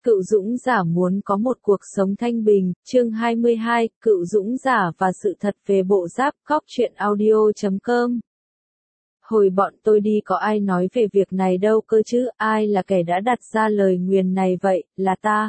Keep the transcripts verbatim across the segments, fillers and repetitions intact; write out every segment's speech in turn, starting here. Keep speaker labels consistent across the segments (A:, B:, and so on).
A: Cựu dũng giả muốn có một cuộc sống thanh bình, chương hai mươi hai, Cựu dũng giả và sự thật về bộ giáp, góc truyện audio chấm com. Hồi bọn tôi đi có ai nói về việc này đâu cơ chứ, ai là kẻ đã đặt ra lời nguyền này vậy, là ta.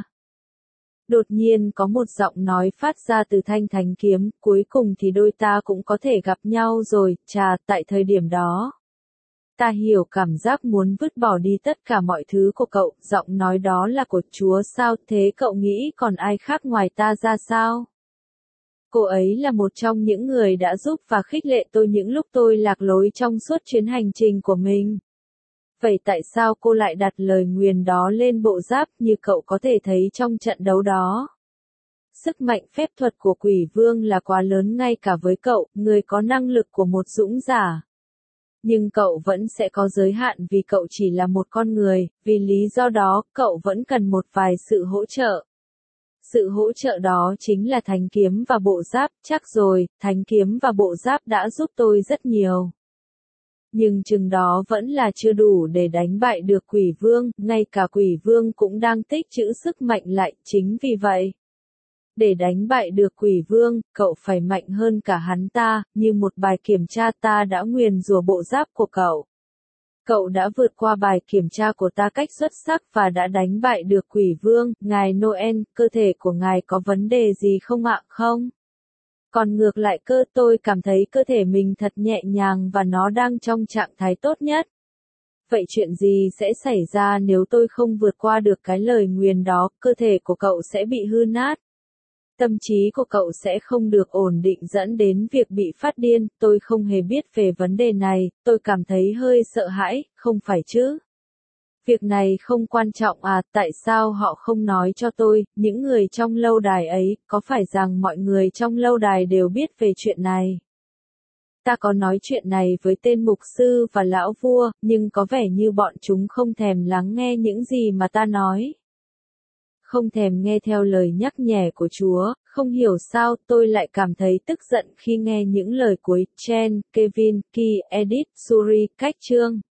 A: Đột nhiên có một giọng nói phát ra từ thanh thánh kiếm, cuối cùng thì đôi ta cũng có thể gặp nhau rồi, chà, tại thời điểm đó. Ta hiểu cảm giác muốn vứt bỏ đi tất cả mọi thứ của cậu, giọng nói đó là của Chúa sao, thế cậu nghĩ còn ai khác ngoài ta ra sao? Cô ấy là một trong những người đã giúp và khích lệ tôi những lúc tôi lạc lối trong suốt chuyến hành trình của mình. Vậy tại sao cô lại đặt lời nguyền đó lên bộ giáp như cậu có thể thấy trong trận đấu đó? Sức mạnh phép thuật của quỷ vương là quá lớn ngay cả với cậu, người có năng lực của một dũng giả. Nhưng cậu vẫn sẽ có giới hạn vì cậu chỉ là một con người, vì lý do đó, cậu vẫn cần một vài sự hỗ trợ. Sự hỗ trợ đó chính là thánh kiếm và bộ giáp, chắc rồi, thánh kiếm và bộ giáp đã giúp tôi rất nhiều. Nhưng chừng đó vẫn là chưa đủ để đánh bại được quỷ vương, ngay cả quỷ vương cũng đang tích trữ sức mạnh lại, chính vì vậy. Để đánh bại được quỷ vương, cậu phải mạnh hơn cả hắn ta, như một bài kiểm tra ta đã nguyền rủa bộ giáp của cậu. Cậu đã vượt qua bài kiểm tra của ta cách xuất sắc và đã đánh bại được quỷ vương, ngài Noel, cơ thể của ngài có vấn đề gì không ạ, không? Còn ngược lại cơ tôi cảm thấy cơ thể mình thật nhẹ nhàng và nó đang trong trạng thái tốt nhất. Vậy chuyện gì sẽ xảy ra nếu tôi không vượt qua được cái lời nguyền đó, cơ thể của cậu sẽ bị hư nát. Tâm trí của cậu sẽ không được ổn định dẫn đến việc bị phát điên, tôi không hề biết về vấn đề này, tôi cảm thấy hơi sợ hãi, không phải chứ? Việc này không quan trọng à, tại sao họ không nói cho tôi, những người trong lâu đài ấy, có phải rằng mọi người trong lâu đài đều biết về chuyện này? Ta có nói chuyện này với tên mục sư và lão vua, nhưng có vẻ như bọn chúng không thèm lắng nghe những gì mà ta nói. Không thèm nghe theo lời nhắc nhở của Chúa, không hiểu sao tôi lại cảm thấy tức giận khi nghe những lời cuối, Chen, Kevin, Ki, Edith, Suri, cách chương.